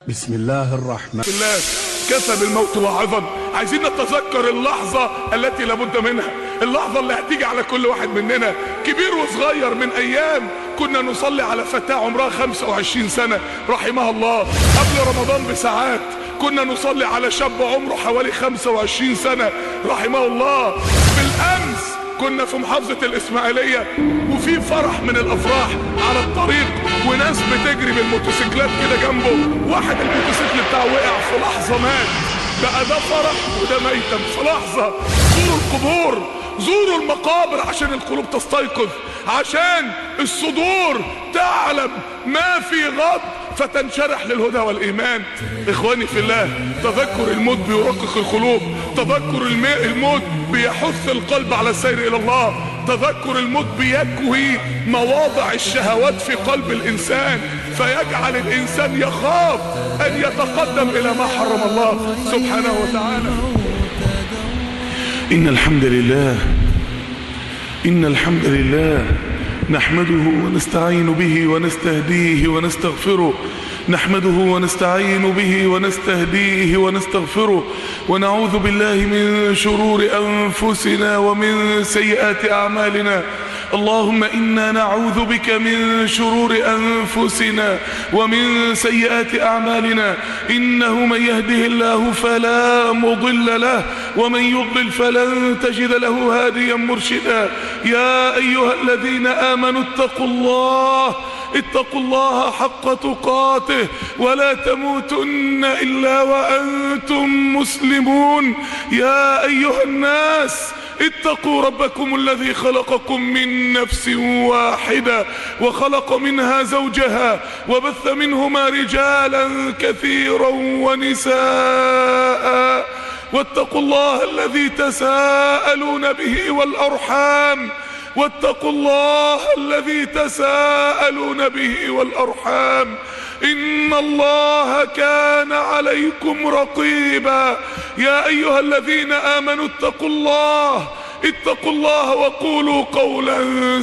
بسم الله الرحمن الله. كفى بالموت واعظا. عايزين نتذكر اللحظة التي لابد منها، اللحظة اللي هتيجي على كل واحد مننا كبير وصغير. من ايام كنا نصلي على فتاة عمرها 25 سنة رحمها الله، قبل رمضان بساعات كنا نصلي على شاب عمره حوالي 25 سنة رحمه الله. بالامس كنا في محافظة الاسماعيلية وفي فرح من الافراح على الطريق وناس بتجري بالموتوسيكلات كده جنبه، واحد الموتوسيكل بتاعه وقع في لحظة مات. بقى ده فرح وده ميتم في لحظة. زوروا القبور، زوروا المقابر عشان القلوب تستيقظ، عشان الصدور تعلم ما في غد فتنشرح للهدى والإيمان. إخواني في الله، تذكر الموت بيرقق القلوب، تذكر الموت بيحث القلب على السير إلى الله، تذكر الموت بيكوي مواضع الشهوات في قلب الإنسان فيجعل الإنسان يخاف أن يتقدم إلى ما حرم الله سبحانه وتعالى. إن الحمد لله نحمده ونستعين به ونستهديه ونستغفره، نحمده ونستعين به ونستهديه ونستغفره، ونعوذ بالله من شرور أنفسنا ومن سيئات أعمالنا. اللهم إنا نعوذ بك من شرور أنفسنا ومن سيئات أعمالنا، إنه من يهده الله فلا مضل له ومن يضلل فلن تجد له هاديا مرشدا. يا أيها الذين آمنوا اتقوا الله حق تقاته ولا تموتن إلا وأنتم مسلمون. يا أيها الناس اتقوا ربكم الذي خلقكم من نفس واحدة وخلق منها زوجها وبث منهما رجالا كثيرا ونساء، واتقوا الله الذي تساءلون به والأرحام، واتقوا الله الذي تساءلون به والأرحام، إن الله كان عليكم رقيبا. يا أيها الذين آمنوا اتقوا الله وقولوا قولا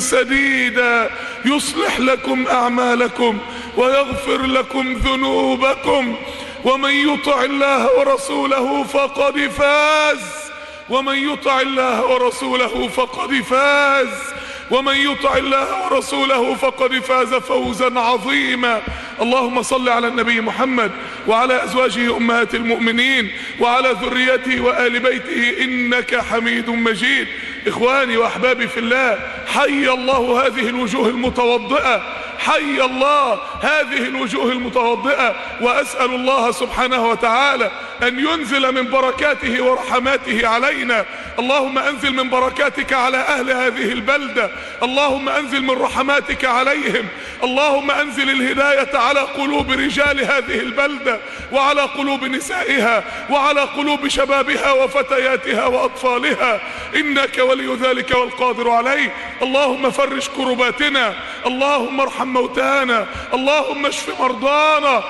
سديدا يصلح لكم أعمالكم ويغفر لكم ذنوبكم، ومن يطع الله ورسوله فقد فاز، ومن يطع الله ورسوله فقد فاز، ومن يطع الله ورسوله فقد فاز فوزا عظيما. اللهم صل على النبي محمد وعلى أزواجه أمهات المؤمنين وعلى ذريته وآل بيته إنك حميد مجيد. إخواني وأحبابي في الله، حي الله هذه الوجوه المتوضئة، حي الله هذه الوجوه المتوضئة، وأسأل الله سبحانه وتعالى أن ينزل من بركاته ورحماته علينا. اللهم أنزل من بركاتك على أهل هذه البلدة، اللهم أنزل من رحماتك عليهم، اللهم أنزل الهداية على قلوب رجال هذه البلدة وعلى قلوب نسائها وعلى قلوب شبابها وفتياتها وأطفالها، إنك ولي ذلك والقادر عليه. اللهم فرج كرباتنا، اللهم ارحم موتانا، اللهم اشف مرضانا،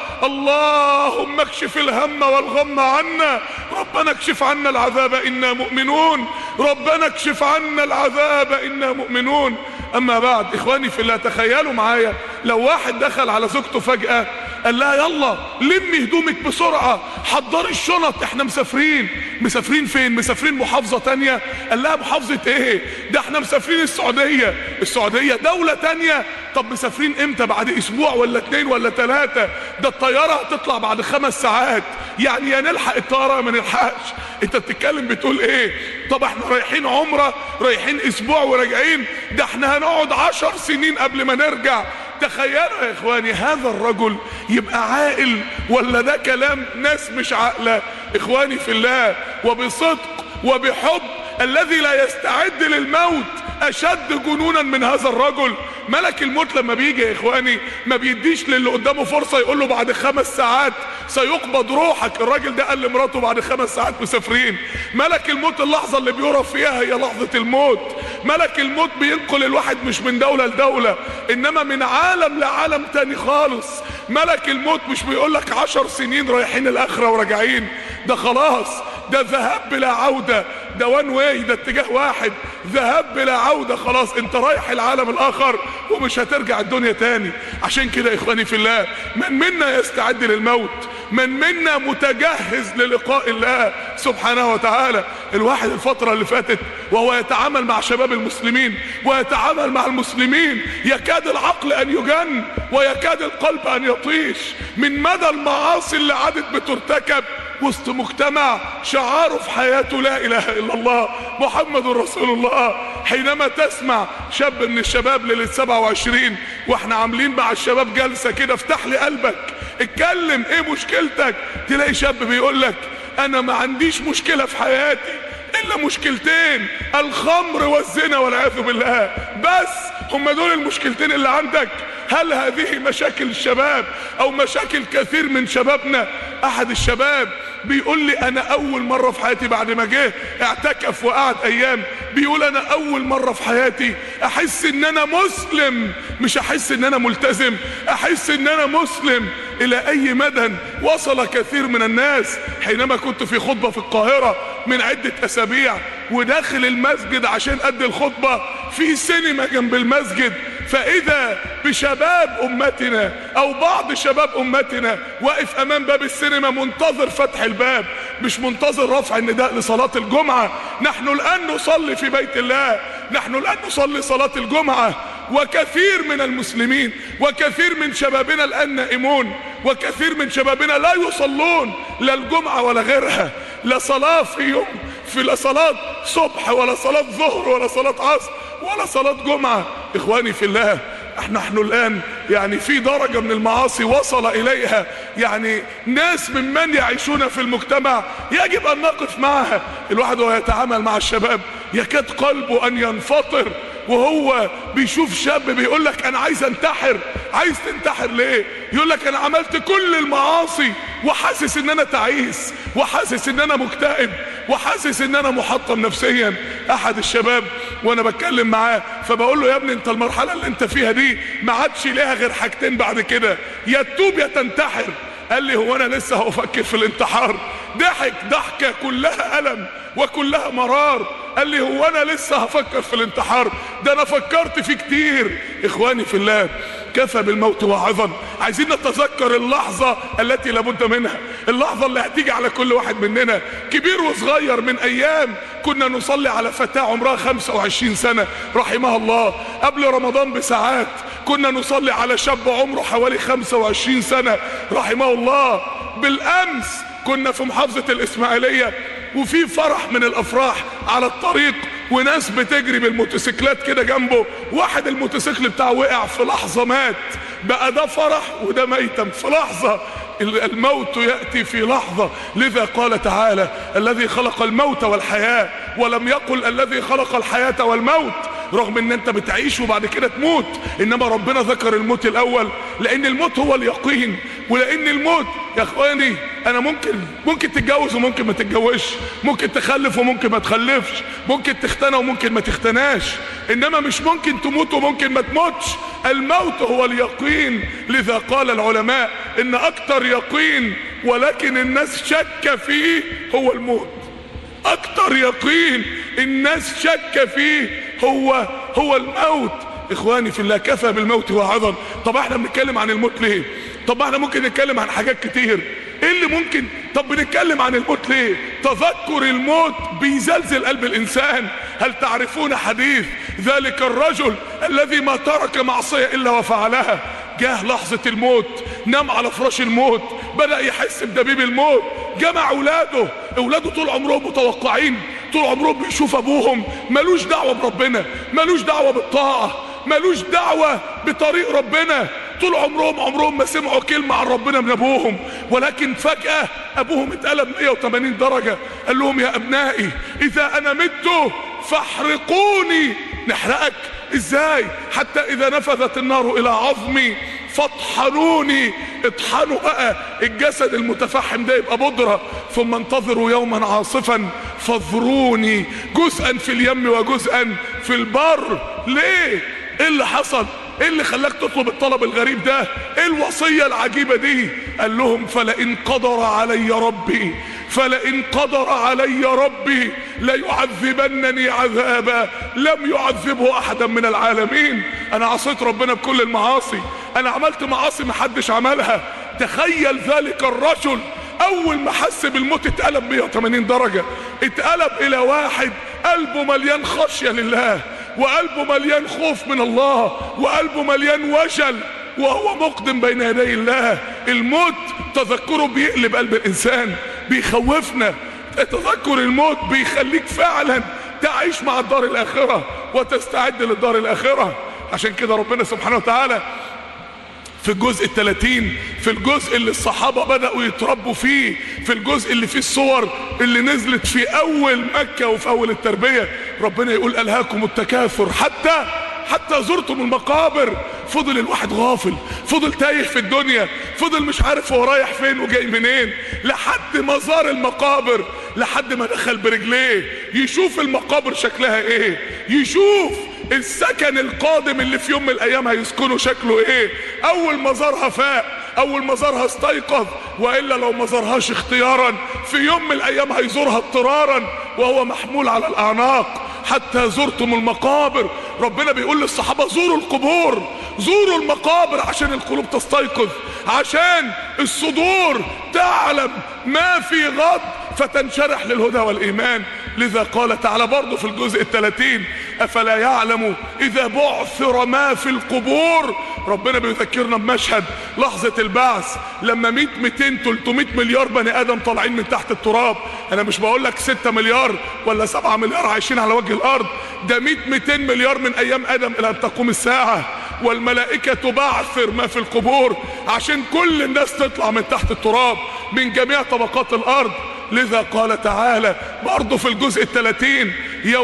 اللهم اكشف الهم والغم عنا. ربنا اكشف عنا العذاب إنا مؤمنون، ربنا اكشف عنا العذاب إنا مؤمنون. أما بعد، إخواني في الله، تخيلوا معايا لو واحد دخل على زوجته فجأة قال لها يلا لمي هدومك بسرعة، حضري الشنط، احنا مسافرين فين؟ مسافرين محافظة تانية. قال لها محافظة ايه؟ ده احنا مسافرين السعودية دولة تانية. طب مسافرين امتى؟ بعد اسبوع ولا 2 ولا 3؟ ده الطيارة هتطلع بعد 5 ساعات، يعني يا نلحق الطيارة يا ما نلحقش. انت بتتكلم بتقول ايه؟ طب احنا رايحين عمرة، رايحين اسبوع وراجعين، ده احنا هنقعد 10 سنين قبل ما نرجع. تخيلوا يا اخواني، هذا الرجل يبقى عاقل ولا ده كلام ناس مش عاقلة؟ اخواني في الله، وبصدق وبحب، الذي لا يستعد للموت اشد جنونا من هذا الرجل. ملك الموت لما بيجي يا اخواني ما بيديش للي قدامه فرصة يقول له بعد 5 ساعات سيقبض روحك. الراجل ده قال لمراته بعد 5 ساعات مسافرين. ملك الموت اللحظة اللي بيعرف فيها هي لحظة الموت. ملك الموت بينقل الواحد مش من دولة لدولة، انما من عالم لعالم تاني خالص. ملك الموت مش بيقولك 10 سنين رايحين الاخرة وراجعين، ده خلاص، ده ذهاب بلا عودة، ده وان واي، ده اتجاه واحد، ذهاب بلا عودة. خلاص انت رايح العالم الاخر ومش هترجع الدنيا تاني. عشان كده يا اخواني في الله، من منا يستعد للموت؟ من منا متجهز للقاء الله سبحانه وتعالى. الواحد الفترة اللي فاتت وهو يتعامل مع شباب المسلمين ويتعامل مع المسلمين يكاد العقل ان يجن ويكاد القلب ان يطيش من مدى المعاصي اللي عادت بترتكب وسط مجتمع شعاره في حياته لا اله الا الله محمد رسول الله. حينما تسمع شاب من الشباب ليلة 27 واحنا عاملين مع الشباب جلسة كده افتح لي قلبك اتكلم ايه مشكلتك، تلاقي شاب بيقول لك انا ما عنديش مشكلة في حياتي الا مشكلتين، الخمر والزنا والعياذ بالله، بس هم دول المشكلتين اللي عندك. هل هذه مشاكل الشباب او مشاكل كثير من شبابنا؟ احد الشباب بيقول لي انا اول مرة في حياتي بعد ما جه اعتكف وقعد ايام، بيقول انا اول مرة في حياتي احس ان انا مسلم، مش احس ان انا ملتزم، احس ان انا مسلم. الى اي مدى وصل كثير من الناس؟ حينما كنت في خطبة في القاهرة من عدة اسابيع وداخل المسجد عشان ادي الخطبة في سينما جنب المسجد، فاذا بشباب امتنا او بعض شباب امتنا واقف امام باب السينما منتظر فتح الباب، مش منتظر رفع النداء لصلاة الجمعة. نحن الان نصلي في بيت الله، نحن الان نصلي صلاة الجمعة، وكثير من المسلمين وكثير من شبابنا الان نائمون، وكثير من شبابنا لا يصلون لا الجمعة ولا غيرها، لا صلاة في يوم، في لا صلاة صبح ولا صلاة ظهر ولا صلاة عصر ولا صلاة جمعة. اخواني في الله، نحن الان يعني في درجة من المعاصي وصل اليها يعني ناس ممن يعيشون في المجتمع يجب ان نقف معها. الواحد وهو يتعامل مع الشباب يكاد قلبه ان ينفطر وهو بيشوف شاب بيقول لك انا عايز انتحر. عايز تنتحر ليه؟ يقول لك انا عملت كل المعاصي وحاسس ان انا تعيس وحاسس ان انا مكتئب وحاسس ان انا محطم نفسيا. احد الشباب وانا بتكلم معاه فبقول له يا ابني انت المرحلة اللي انت فيها دي ما عادش ليها غير حاجتين بعد كده، يا تتوب يا تنتحر. قال لي هو انا لسه هفكر في الانتحار؟ ضحك ضحكة كلها ألم وكلها مرار. قال لي هو انا لسه هفكر في الانتحار؟ ده انا فكرت فيه كتير. اخواني في الله، كفى بالموت واعظا. عايزين نتذكر اللحظة التي لابد منها، اللحظة اللي هتيجي على كل واحد مننا كبير وصغير. من ايام كنا نصلي على فتاة عمرها 25 سنة رحمها الله، قبل رمضان بساعات كنا نصلي على شاب عمره حوالي 25 سنة رحمه الله. بالامس كنا في محافظة الاسماعيلية وفي فرح من الافراح على الطريق وناس بتجري بالموتوسيكلات كده جنبه، واحد الموتوسيكل بتاعه وقع في لحظة مات. بقى ده فرح وده ميتم في لحظة. الموت يأتي في لحظة. لذا قال تعالى الذي خلق الموت والحياة، ولم يقل الذي خلق الحياة والموت، رغم ان انت بتعيش وبعد كده تموت، انما ربنا ذكر الموت الاول لان الموت هو اليقين. ولان الموت يا اخواني، انا ممكن تتجوز وممكن ما تتجوزش، ممكن تخلف وممكن ما تخلفش، ممكن تختنى وممكن ما تختناش، انما مش ممكن تموت وممكن ما تموتش. الموت هو اليقين. لذا قال العلماء ان اكتر يقين ولكن الناس شك فيه هو الموت. اكتر يقين الناس شك فيه هو الموت. اخواني في الله، كفى بالموت وعظا. طب احنا بنتكلم عن الموت ليه؟ طب احنا ممكن نتكلم عن حاجات كتير، ايه اللي ممكن؟ طب بنتكلم عن الموت ليه؟ تذكر الموت بيزلزل قلب الانسان. هل تعرفون حديث ذلك الرجل الذي ما ترك معصية الا وفعلها؟ جاه لحظة الموت، نام على فراش الموت، بدأ يحس بدبيب الموت، جمع اولاده طول عمرهم متوقعين، طول عمرهم بيشوف ابوهم ملوش دعوة بربنا، ملوش دعوة بالطاعة، ملوش دعوة بطريق ربنا، طول عمرهم ما سمعوا كلمة عن ربنا من ابوهم. ولكن فجأة ابوهم اتقلب 180 درجة، قال لهم يا ابنائي اذا انا مت فاحرقوني. نحرقك ازاي؟ حتى اذا نفذت النار الى عظمي فاطحنوني. اطحنوا بقى الجسد المتفحم ده يبقى بودرة، ثم انتظروا يوما عاصفا فاذروني جزءا في اليم وجزءا في البر. ليه؟ ايه اللي حصل؟ ايه اللي خلاك تطلب الطلب الغريب ده؟ ايه الوصية العجيبة دي؟ قال لهم فلئن قدر علي ربي ليعذبنني عذابا لم يعذبه احدا من العالمين. انا عصيت ربنا بكل المعاصي، انا عملت معاصي محدش عملها. تخيل ذلك الرجل اول ما حس بالموت اتقلب 180 درجة، اتقلب الى واحد قلبه مليان خشية لله، وقلبه مليان خوف من الله، وقلبه مليان وجل، وهو مقدم بين يدي الله. الموت تذكره بيقلب قلب الانسان، بيخوفنا. تذكر الموت بيخليك فعلا تعيش مع الدار الاخرة وتستعد للدار الاخرة. عشان كده ربنا سبحانه وتعالى في الجزء 30، في الجزء اللي الصحابة بدأوا يتربوا فيه، في الجزء اللي فيه الصور اللي نزلت في اول مكة وفي اول التربية، ربنا يقول ألهاكم التكاثر حتى زرتم المقابر. فضل الواحد غافل، فضل تايه في الدنيا، فضل مش عارف هو رايح فين وجاي منين، لحد ما زار المقابر، لحد ما دخل برجليه يشوف المقابر شكلها ايه، يشوف السكن القادم اللي في يوم من الايام هيسكنوا شكله ايه. اول ما زارها فاق، اول ما زارها استيقظ، والا لو ما زارهاش اختيارا في يوم من الايام هيزورها اضطرارا وهو محمول على الاعناق. حتى زرتم المقابر. ربنا بيقول للصحابة زوروا القبور، زوروا المقابر عشان القلوب تستيقظ، عشان الصدور تعلم ما في غد فتنشرح للهدى والإيمان. لذا قال تعالى برضه في الجزء 30 أفلا يعلم إذا بعثر ما في القبور. ربنا بيذكرنا بمشهد لحظة البعث لما 100 200 300 مليار بني آدم طالعين من تحت التراب. أنا مش بقول لك 6 مليار ولا 7 مليار عايشين على وجه الأرض، ده 100 200 مليار من أيام آدم إلى أن تقوم الساعة. والملائكة بعثر ما في القبور عشان كل الناس تطلع من تحت التراب من جميع طبقات الأرض. لذا قال تعالى برضه في الجزء 30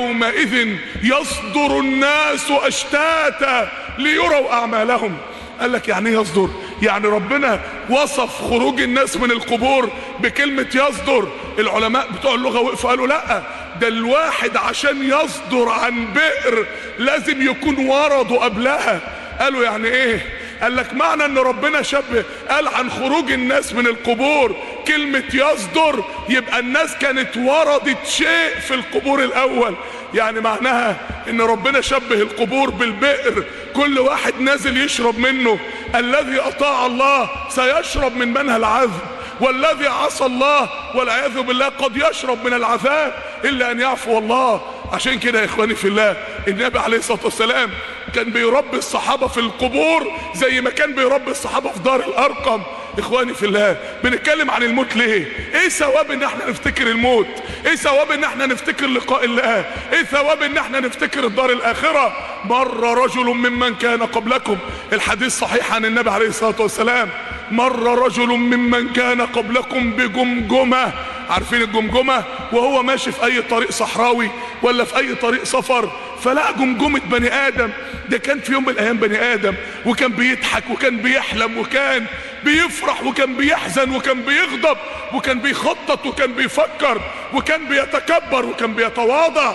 يومئذ يصدر الناس أشتاتا ليروا أعمالهم. قال لك يعني ايه يصدر؟ يعني ربنا وصف خروج الناس من القبور بكلمة يصدر. العلماء بتوع اللغة وقفوا قالوا لا، ده الواحد عشان يصدر عن بئر لازم يكون ورده قبلها. قالوا يعني ايه؟ قال لك معنى ان ربنا شبه قال عن خروج الناس من القبور كلمة يصدر، يبقى الناس كانت وردت شيء في القبور الاول. يعني معناها ان ربنا شبه القبور بالبئر، كل واحد نازل يشرب منه. الذي اطاع الله سيشرب من منها العذب، والذي عصى الله والعياذ بالله قد يشرب من العذاب الا ان يعفو الله. عشان كده يا اخواني في الله النبي عليه الصلاة والسلام كان بيربي الصحابة في القبور زي ما كان بيربي الصحابة في دار الارقم. اخواني في الله بنتكلم عن الموت ليه؟ ايه ثواب ان احنا نفتكر الموت؟ ايه ثواب ان احنا نفتكر لقاء الله؟ ايه ثواب ان احنا نفتكر الدار الاخرة؟ مر رجل ممن كان قبلكم، الحديث صحيح عن النبي عليه الصلاة والسلام، مر رجل ممن كان قبلكم بجمجمة. عارفين الجمجمة؟ وهو ماشي في اي طريق صحراوي ولا في اي طريق سفر فلقى جمجمة بني ادم. ده كان في يوم من الايام بني ادم، وكان بيضحك وكان بيحلم وكان بيفرح وكان بيحزن وكان بيغضب وكان بيخطط وكان بيفكر وكان بيتكبر وكان بيتواضع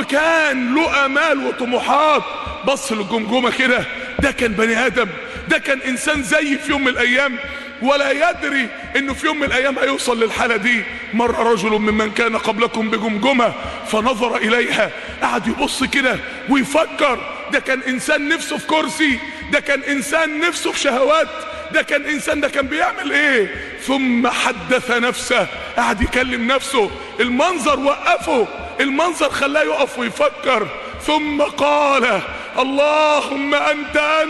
وكان له امال وطموحات. بص للجمجمة كده، ده كان بني ادم، ده كان انسان زي في يوم من الايام ولا يدري انه في يوم من الايام هيوصل للحالة دي. مر رجل ممن كان قبلكم بجمجمة فنظر اليها، قعد يبص كده ويفكر. ده كان انسان نفسه في كرسي، ده كان انسان نفسه في شهوات، ده كان انسان، ده كان بيعمل ايه؟ ثم حدث نفسه، قعد يكلم نفسه. المنظر وقفه، المنظر خلاه يقف ويفكر. ثم قال اللهم انت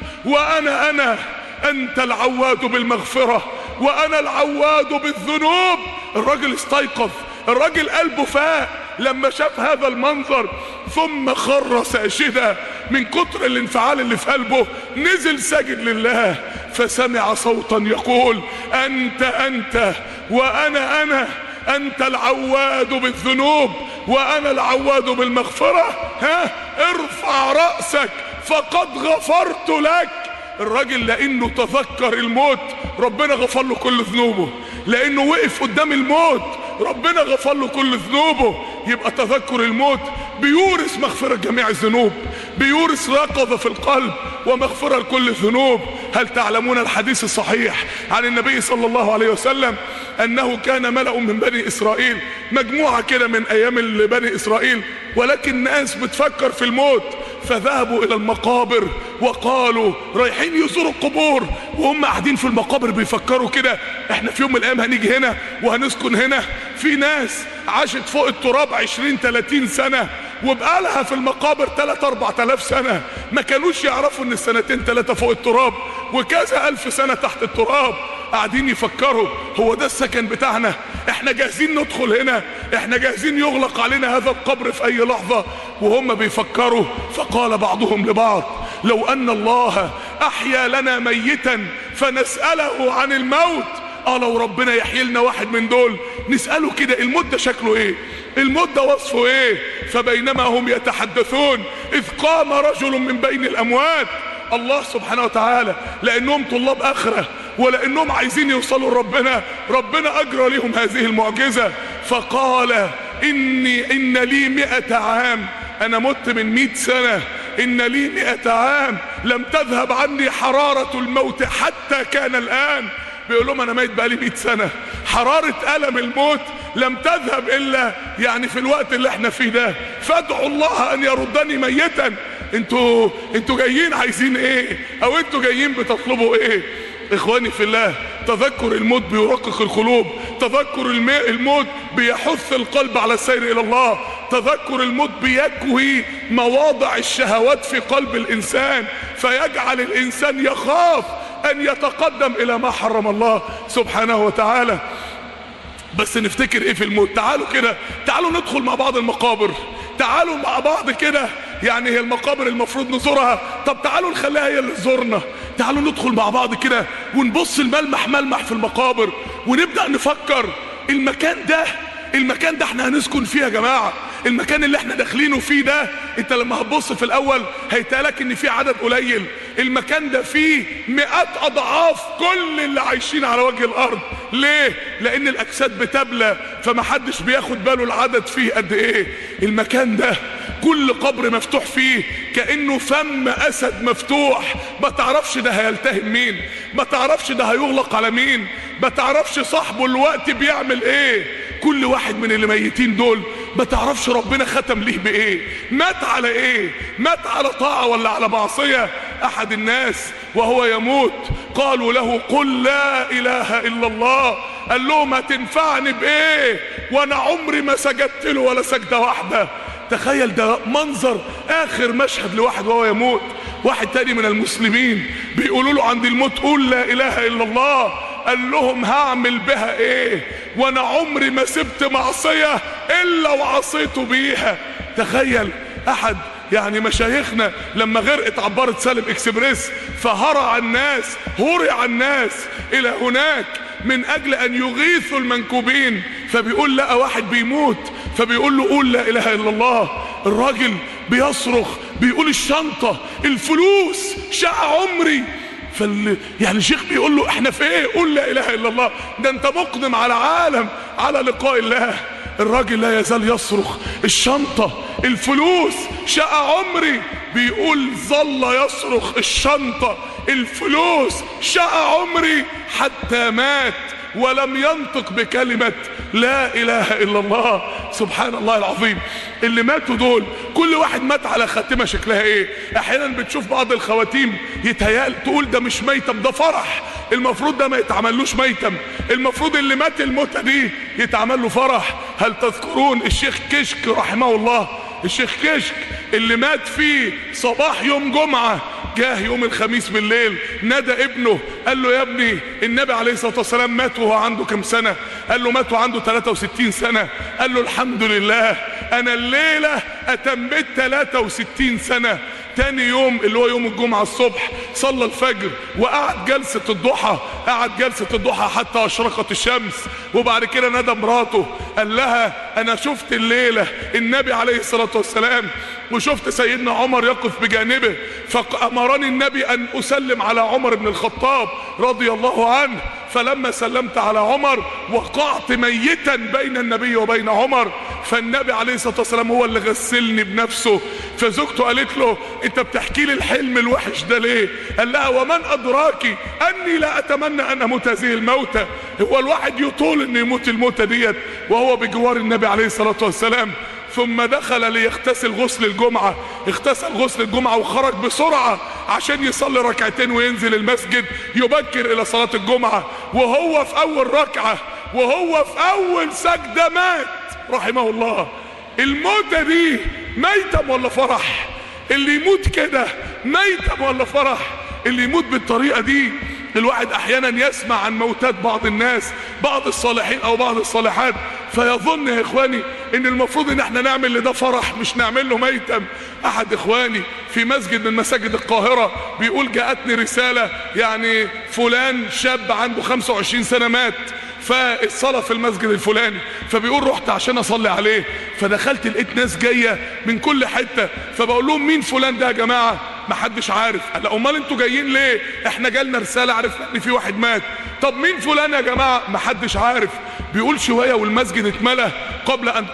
وانا انت العواد بالمغفرة وانا العواد بالذنوب. الراجل استيقظ، الراجل قلبه فاق لما شاف هذا المنظر. ثم خر ساجدا، من كتر الانفعال اللي في قلبه نزل ساجد لله. فسمع صوتا يقول انت وانا انت العواد بالذنوب وانا العواد بالمغفرة. ارفع رأسك فقد غفرت لك. الراجل لانه تذكر الموت ربنا غفر له كل ذنوبه، لانه وقف قدام الموت ربنا غفر له كل ذنوبه. يبقى تذكر الموت بيورث مغفرة جميع الذنوب، بيورث يقظة في القلب ومغفرة لكل الذنوب. هل تعلمون الحديث الصحيح عن النبي صلى الله عليه وسلم انه كان ملأ من بني اسرائيل، مجموعة كده من ايام بني اسرائيل، ولكن ناس بتفكر في الموت، فذهبوا الى المقابر وقالوا رايحين يزوروا القبور، وهم قاعدين في المقابر بيفكروا كده احنا في يوم من الايام هنيجي هنا وهنسكن هنا. في ناس عاشت فوق التراب 20-30 سنة وبقالها في المقابر 3-4 آلاف سنة، ما كانوش يعرفوا ان السنتين 3 فوق التراب وكذا 1000 سنة تحت التراب. قاعدين يفكروا هو ده السكن بتاعنا؟ احنا جاهزين ندخل هنا؟ احنا جاهزين يغلق علينا هذا القبر في اي لحظة؟ وهم بيفكروا فقال بعضهم لبعض لو ان الله احيا لنا ميتا فنسأله عن الموت، لو ربنا يحيي لنا واحد من دول نسأله كده الموت ده شكله ايه، الموت ده وصفه ايه. فبينما هم يتحدثون اذ قام رجل من بين الاموات. الله سبحانه وتعالى لانهم طلاب اخرة ولانهم عايزين يوصلوا لربنا، ربنا اجرى لهم هذه المعجزة. فقال ان لي 100 عام، انا مت من 100 سنة، ان لي 100 عام لم تذهب عني حرارة الموت حتى كان الان. بيقول لهم انا ميت بقالي 100 سنة، حرارة ألم الموت لم تذهب الا يعني في الوقت اللي احنا فيه ده، فادعوا الله ان يردني ميتا. انتوا جايين عايزين ايه؟ او انتوا جايين بتطلبوا ايه؟ اخواني في الله، تذكر الموت بيرقق القلوب، تذكر الموت بيحث القلب على السير الى الله، تذكر الموت بيكوي مواضع الشهوات في قلب الانسان فيجعل الانسان يخاف ان يتقدم الى ما حرم الله سبحانه وتعالى. بس نفتكر ايه في الموت؟ تعالوا كده، تعالوا ندخل مع بعض المقابر، تعالوا مع بعض كده. يعني هي المقابر المفروض نزورها، طب تعالوا نخليها هي اللي تزورنا. تعالوا ندخل مع بعض كده ونبص الملمح في المقابر ونبدأ نفكر المكان ده احنا هنسكن فيه يا جماعة. المكان اللي احنا داخلينه فيه ده، انت لما هتبص في الاول هيتقالك ان فيه عدد قليل، المكان ده فيه 100 اضعاف كل اللي عايشين على وجه الارض. ليه؟ لان الاجساد بتبلى فمحدش بياخد باله العدد فيه قد ايه. المكان ده كل قبر مفتوح فيه كأنه فم اسد مفتوح، ما تعرفش ده هيلتهم مين، ما تعرفش ده هيغلق على مين، ما تعرفش صاحبه الوقت بيعمل ايه. كل واحد من اللي ميتين دول ما تعرفش ربنا ختم ليه بايه، مات على ايه، مات على طاعة ولا على معصية. احد الناس وهو يموت قالوا له قل لا اله الا الله، قال لهم هتنفعني بايه وانا عمري ما سجدت له ولا سجدة واحدة. تخيل ده منظر اخر مشهد لواحد وهو يموت. واحد تاني من المسلمين بيقولوا له عند الموت قول لا اله الا الله، قال لهم هعمل بها ايه وانا عمري ما سبت معصية الا وعصيته بيها. تخيل احد يعني مشايخنا لما غرقت عبارة سالم اكسبريس فهرع الناس الى هناك من اجل ان يغيثوا المنكوبين، فبيقول لقى واحد بيموت فبيقول له قول لا اله الا الله. الراجل بيصرخ بيقول الشنطة، الفلوس، شقة عمري. يعني الشيخ بيقول له احنا في ايه؟ قول لا اله الا الله، ده انت مقدم على عالم على لقاء الله. الراجل لا يزال يصرخ الشنطة، الفلوس، شقة عمري. بيقول ظل يصرخ الشنطة، الفلوس، شقة عمري حتى مات ولم ينطق بكلمة لا اله الا الله. سبحان الله العظيم. اللي ماتوا دول كل واحد مات على خاتمة شكلها ايه. احيانا بتشوف بعض الخواتيم يتهيأل تقول ده مش ميتم، ده فرح. المفروض ده ما يتعملوش ميتم، المفروض اللي مات الموتة دي يتعمل له فرح. هل تذكرون الشيخ كشك رحمه الله؟ الشيخ كشك اللي مات فيه صباح يوم جمعة، جاه يوم الخميس بالليل نادى ابنه قال له يا ابني النبي عليه الصلاة والسلام مات وهو عنده كم سنة؟ قال له مات وعنده 63 سنة. قال له الحمد لله انا الليلة اتميت 63 سنة. تاني يوم اللي هو يوم الجمعة الصبح صلى الفجر وقعد جلسة الضحى حتى اشرقت الشمس. وبعد كده نادى مراته قال لها انا شفت الليلة النبي عليه الصلاة والسلام وشفت سيدنا عمر يقف بجانبه، فأمرني النبي ان اسلم على عمر بن الخطاب رضي الله عنه. فلما سلمت على عمر وقعت ميتا بين النبي وبين عمر، فالنبي عليه الصلاة والسلام هو اللي غسلني بنفسه. فزوجته قالت له انت بتحكي لي الحلم الوحش ده ليه؟ قال لها ومن ادراكي اني لا اتمنى ان اموت هذه الموتة. هو الواحد يطول ان يموت الموتة ديت وهو بجوار النبي عليه الصلاة والسلام؟ ثم دخل ليغتسل غسل الجمعة. اغتسل غسل الجمعة وخرج بسرعة عشان يصلي ركعتين وينزل المسجد يبكر الى صلاة الجمعة. وهو في اول ركعة وهو في اول سجدة مات رحمه الله. الموتة دي ميتم ولا فرح؟ اللي يموت كده ميتم ولا فرح؟ اللي يموت بالطريقة دي. الواحد احيانا يسمع عن موتات بعض الناس، بعض الصالحين او بعض الصالحات، فيظن يا اخواني ان المفروض ان احنا نعمل لده فرح مش نعمل له ميتم. احد اخواني في مسجد من مساجد القاهرة بيقول جاءتني رسالة، يعني فلان شاب عنده 25 سنة مات، فالصلاة في المسجد الفلاني، فبيقول رحت عشان اصلي عليه، فدخلت لقيت ناس جاية من كل حتة، فبقول لهم مين فلان ده يا جماعة؟ محدش عارف. قال امال انتوا جايين ليه؟ احنا جالنا رسالة عرفنا ان في واحد مات. طب مين فلان يا جماعة؟ محدش عارف. بيقول شوية والمسجد اتملى قبل ان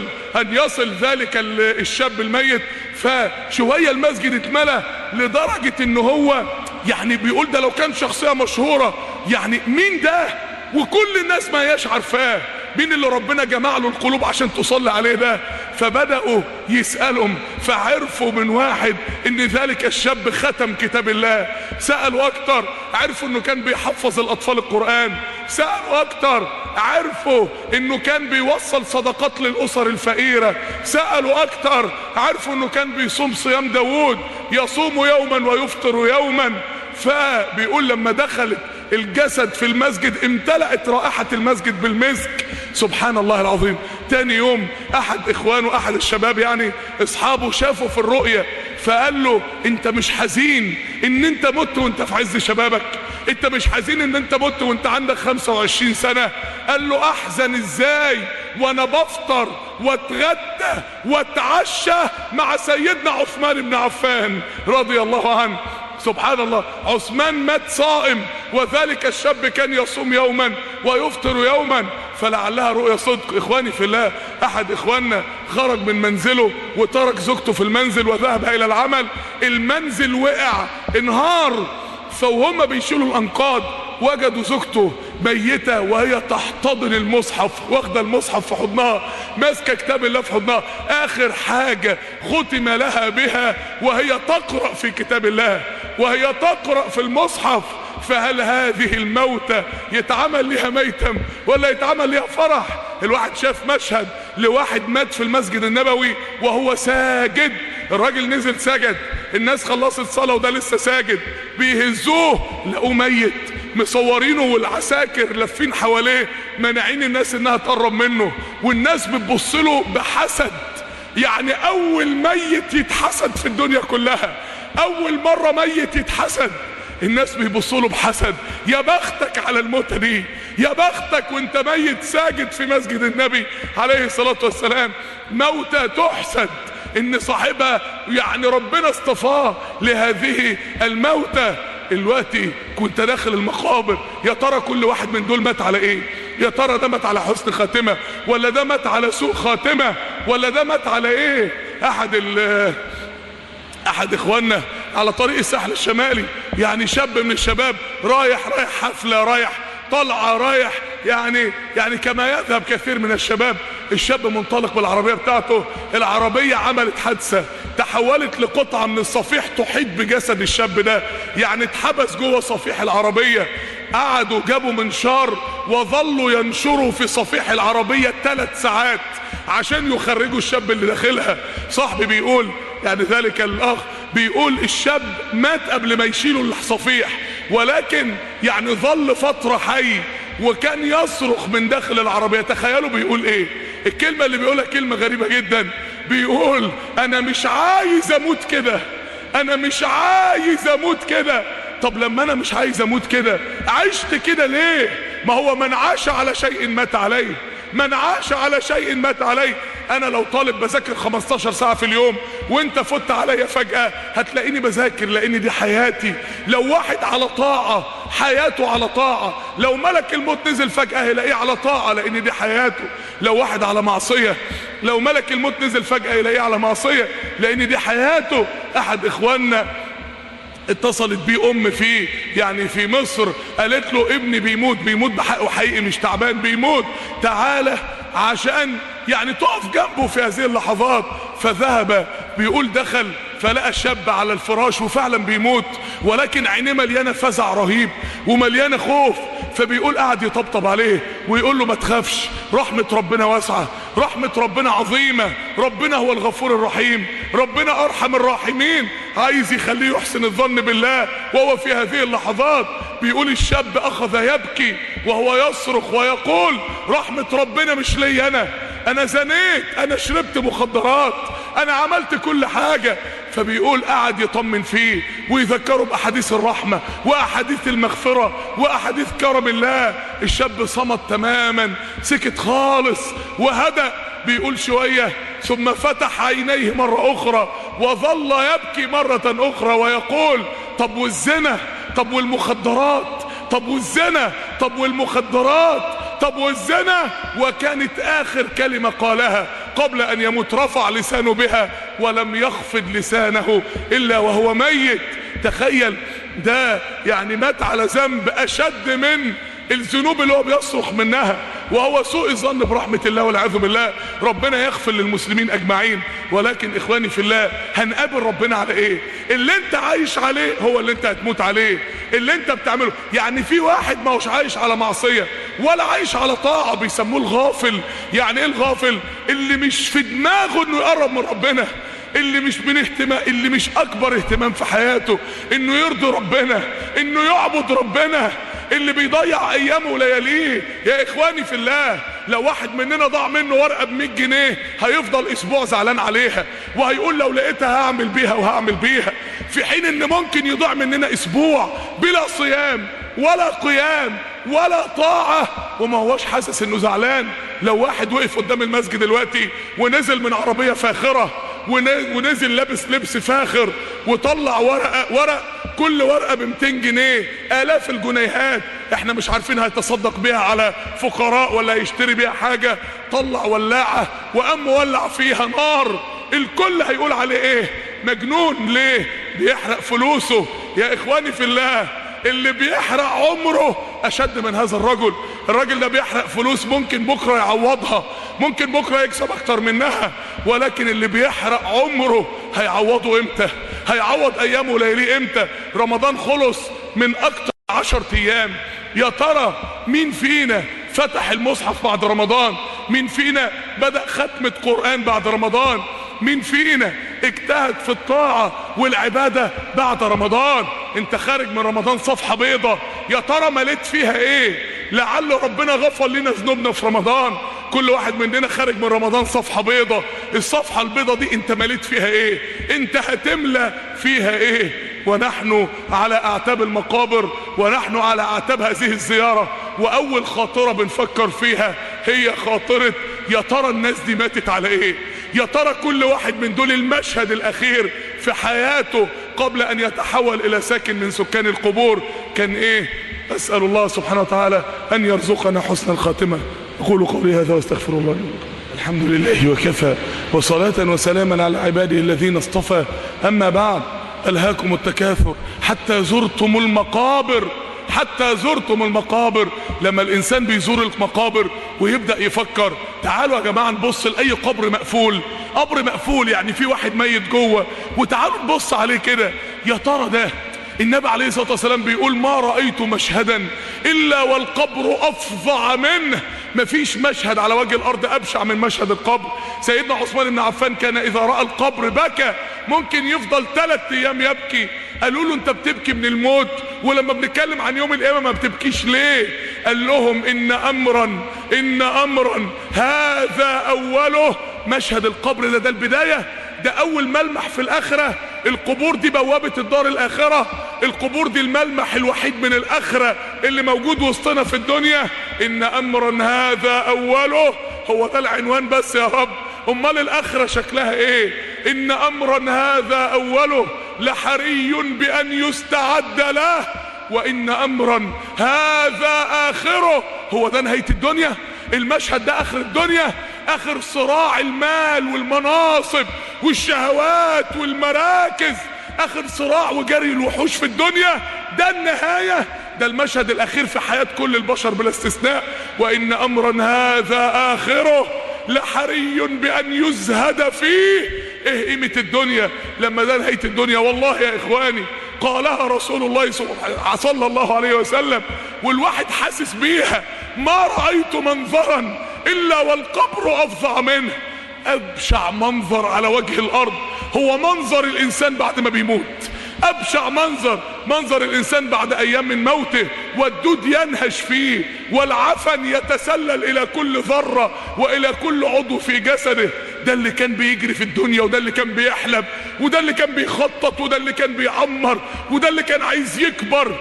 يصل ذلك الشاب الميت، فشوية المسجد اتملى لدرجة ان هو يعني بيقول ده لو كان شخصية مشهورة يعني مين ده؟ وكل الناس ما هياش عارفاه مين اللي ربنا جمع له القلوب عشان تصلي عليه ده. فبدأوا يسألهم، فعرفوا من واحد ان ذلك الشاب ختم كتاب الله. سألوا اكتر، عرفوا انه كان بيحفظ الاطفال القرآن. سألوا اكتر، عرفوا انه كان بيوصل صدقات للاسر الفقيرة. سألوا اكتر، عرفوا انه كان بيصوم صيام داود، يصوم يوما ويفطر يوما. فبيقول لما دخلت الجسد في المسجد امتلأت رائحة المسجد بالمسك. سبحان الله العظيم. تاني يوم احد اخوانه، احد الشباب يعني اصحابه، شافه في الرؤية، فقال له انت مش حزين ان انت مت وانت في عز شبابك؟ انت مش حزين ان انت مت وانت عندك 25 سنة؟ قال له احزن ازاي وانا بفطر واتغدى واتعشى مع سيدنا عثمان بن عفان رضي الله عنه. سبحان الله، عثمان مات صائم وذلك الشاب كان يصوم يوما ويفطر يوما. فلعلها رؤيا صدق. اخواني في الله، احد اخواننا خرج من منزله وترك زوجته في المنزل وذهب الى العمل. المنزل وقع انهار، فوهم بيشيلوا الانقاض وجدوا زوجته ميتة وهي تحتضن المصحف، واخدة المصحف في حضنها، ماسكة كتاب الله في حضنها، اخر حاجة ختم لها بها وهي تقرأ في كتاب الله وهي تقرأ في المصحف. فهل هذه الموتى يتعمل لها ميتم ولا يتعمل لها فرح؟ الواحد شاف مشهد لواحد مات في المسجد النبوي وهو ساجد. الراجل نزل سجد، الناس خلصت صلاة وده لسه ساجد، بيهزوه لقوه ميت، مصورينه والعساكر لفين حواليه مانعين الناس انها تقرب منه، والناس بتبصله بحسد. يعني اول ميت يتحسد في الدنيا كلها، اول مرة ميت يتحسد، الناس بيبصوا له بحسد. يا بختك على الموتة دي، يا بختك وانت ميت ساجد في مسجد النبي عليه الصلاة والسلام. موتة تحسد ان صاحبها يعني ربنا اصطفاه لهذه الموتة. الوقتي كنت داخل المقابر، يا ترى كل واحد من دول مات على ايه؟ يا ترى ده مات على حسن خاتمة ولا ده مات على سوء خاتمة ولا ده مات على ايه؟ احد اخواننا على طريق الساحل الشمالي، يعني شاب من الشباب رايح حفلة، رايح طلعة، رايح يعني كما يذهب كثير من الشباب. الشاب منطلق بالعربية بتاعته، العربية عملت حادثة تحولت لقطعة من الصفيح تحيط بجسد الشاب ده، يعني اتحبس جوه صفيح العربية. قعدوا جابوا منشار وظلوا ينشروا في صفيح العربية 3 ساعات عشان يخرجوا الشاب اللي داخلها. صاحبي بيقول يعني ذلك الاخ بيقول الشاب مات قبل ما يشيلوا الصفيح، ولكن يعني ظل فترة حي وكان يصرخ من داخل العربية. تخيلوا بيقول ايه؟ الكلمة اللي بيقولها كلمة غريبة جدا، بيقول انا مش عايز اموت كده، انا مش عايز اموت كده. طب لما انا مش عايز اموت كده عشت كده ليه؟ ما هو من عاش على شيء مات عليه، من عاش على شيء مات عليه. انا لو طالب بذاكر 15 ساعة في اليوم وانت فت عليا فجأة هتلاقيني بذاكر لان دي حياتي. لو واحد على طاعة حياته على طاعة، لو ملك الموت نزل فجأة هيلاقيه على طاعة لان دي حياته. لو واحد على معصية، لو ملك الموت نزل فجأة هيلاقيه على معصية لان دي حياته. احد اخواننا اتصلت بيه في مصر، قالت له ابني بيموت بحقه حقيقي، مش تعبان، بيموت، تعالى عشان يعني تقف جنبه في هذه اللحظات. فذهب، بيقول دخل فلقى الشاب على الفراش وفعلا بيموت، ولكن عينيه مليانة فزع رهيب ومليانة خوف. فبيقول قعد يطبطب عليه ويقول له ما تخافش، رحمة ربنا واسعة، رحمة ربنا عظيمة، ربنا هو الغفور الرحيم، ربنا أرحم الراحمين. عايز يخليه يحسن الظن بالله وهو في هذه اللحظات. بيقول الشاب أخذ يبكي وهو يصرخ ويقول رحمة ربنا مش لي أنا زنيت، أنا شربت مخدرات، أنا عملت كل حاجة. فبيقول قعد يطمن فيه ويذكره بأحاديث الرحمة وأحاديث المغفرة وأحاديث كرم الله. الشاب صمت تماما، سكت خالص وهدأ. بيقول شوية ثم فتح عينيه مرة أخرى وظل يبكي مرة أخرى ويقول طب والزنا، طب والمخدرات، طب والزنا، طب والمخدرات، طب والزنا. وكانت آخر كلمة قالها قبل أن يموت، رفع لسانه بها ولم يخفض لسانه إلا وهو ميت. تخيل ده يعني مات على ذنب أشد من الذنوب اللي هو بيصرخ منها، وهو سوء الظن برحمة الله والعياذ بالله. ربنا يغفر للمسلمين أجمعين. ولكن إخواني في الله، هنقابل ربنا على إيه؟ اللي أنت عايش عليه هو اللي أنت هتموت عليه. اللي أنت بتعمله، يعني في واحد ما هوش عايش على معصية ولا عايش على طاعة، بيسموه الغافل. يعني إيه الغافل؟ اللي مش في دماغه إنه يقرب من ربنا، اللي مش من اهتمام، اللي مش أكبر اهتمام في حياته إنه يرضي ربنا، إنه يعبد ربنا، اللي بيضيع ايامه ولياليه. يا اخواني في الله، لو واحد مننا ضاع منه ورقه ب100 جنيه هيفضل اسبوع زعلان عليها وهيقول لو لقيتها هعمل بيها وهعمل بيها، في حين ان ممكن يضيع مننا اسبوع بلا صيام ولا قيام ولا طاعة وما هوش حاسس انه زعلان. لو واحد وقف قدام المسجد دلوقتي ونزل من عربية فاخرة ونزل لابس لبس فاخر وطلع ورق كل ورقة ب200 جنيه، آلاف الجنيهات، احنا مش عارفين هيتصدق بيها على فقراء ولا يشتري بيها حاجة، طلع ولاعة وقام مولع فيها نار، الكل هيقول عليه ايه؟ مجنون. ليه؟ بيحرق فلوسه. يا اخواني في الله، اللي بيحرق عمره اشد من هذا الرجل. الراجل ده بيحرق فلوس ممكن بكرة يعوضها، ممكن بكرة يكسب اكتر منها، ولكن اللي بيحرق عمره هيعوضه امتى؟ هيعوض ايامه ولياليه امتى؟ رمضان خلص من اكتر 10 ايام. يا ترى مين فينا فتح المصحف بعد رمضان؟ مين فينا بدأ ختمة قرآن بعد رمضان؟ مين فينا اجتهد في الطاعة والعبادة بعد رمضان؟ انت خارج من رمضان صفحة بيضة، يا ترى مليت فيها ايه؟ لعل ربنا غفر لنا ذنوبنا في رمضان. كل واحد مننا خارج من رمضان صفحة بيضة، الصفحة البيضة دي انت مليت فيها ايه؟ انت هتملى فيها ايه؟ ونحن على اعتاب المقابر، ونحن على اعتاب هذه الزيارة، واول خاطرة بنفكر فيها هي خاطرة يا ترى الناس دي ماتت على ايه؟ يا ترى كل واحد من دول المشهد الاخير في حياته قبل ان يتحول الى ساكن من سكان القبور كان ايه؟ اسأل الله سبحانه وتعالى ان يرزقنا حسن الخاتمة. اقول قولي هذا واستغفر الله. الحمد لله وكفى، وصلاة وسلاما على عباده الذين اصطفى. اما بعد، الهاكم التكاثر حتى زرتم المقابر، حتى زرتم المقابر. لما الانسان بيزور المقابر ويبدأ يفكر، تعالوا يا جماعة نبص لأي قبر مقفول، قبر مقفول يعني في واحد ميت جوه، وتعالوا نبص عليه كده، يا ترى ده النبي عليه الصلاة والسلام بيقول ما رأيت مشهدا إلا والقبر أفظع منه. مفيش مشهد على وجه الأرض أبشع من مشهد القبر. سيدنا عثمان بن عفان كان إذا رأى القبر بكى، ممكن يفضل 3 أيام يبكي. قالوا له أنت بتبكي من الموت، ولما بنتكلم عن يوم القيامة ما بتبكيش ليه؟ قال لهم إن أمرا هذا أوله. مشهد القبر ده البداية، ده أول ملمح في الآخرة. القبور دي بوابة الدار الآخرة، القبور دي الملمح الوحيد من الآخرة اللي موجود وسطنا في الدنيا. إن أمرا هذا أوله، هو ده العنوان بس يا رب، أمال الآخرة شكلها إيه؟ إن أمرا هذا أوله لحري بأن يستعد له، وإن أمرا هذا آخره. هو ده نهاية الدنيا؟ المشهد ده آخر الدنيا؟ آخر صراع المال والمناصب والشهوات والمراكز، آخر صراع وجري الوحوش في الدنيا، ده النهاية؟ ده المشهد الأخير في حياة كل البشر بلا استثناء. وإن أمرا هذا آخره لحري بأن يزهد فيه. ايه قيمة الدنيا لما ده نهاية الدنيا؟ والله يا اخواني قالها رسول الله صلى الله عليه وسلم، والواحد حاسس بيها. ما رأيت منظرا الا والقبر افظع منه. ابشع منظر على وجه الارض هو منظر الانسان بعد ما بيموت. ابشع منظر الانسان بعد ايام من موته، والدود ينهش فيه والعفن يتسلل الى كل ذرة والى كل عضو في جسده. ده اللي كان بيجري في الدنيا، وده اللي كان بيحلم، وده اللي كان بيخطط، وده اللي كان بيعمر، وده اللي كان عايز يكبر،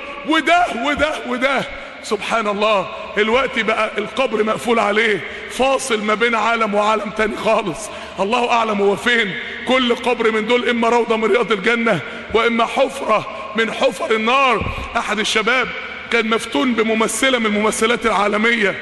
وده سبحان الله. الوقت بقى القبر مقفول عليه، فاصل ما بين عالم وعالم تاني خالص. الله اعلم هو فين. كل قبر من دول اما روضة من رياض الجنة واما حفرة من حفر النار. احد الشباب كان مفتون بممثلة من الممثلات العالمية،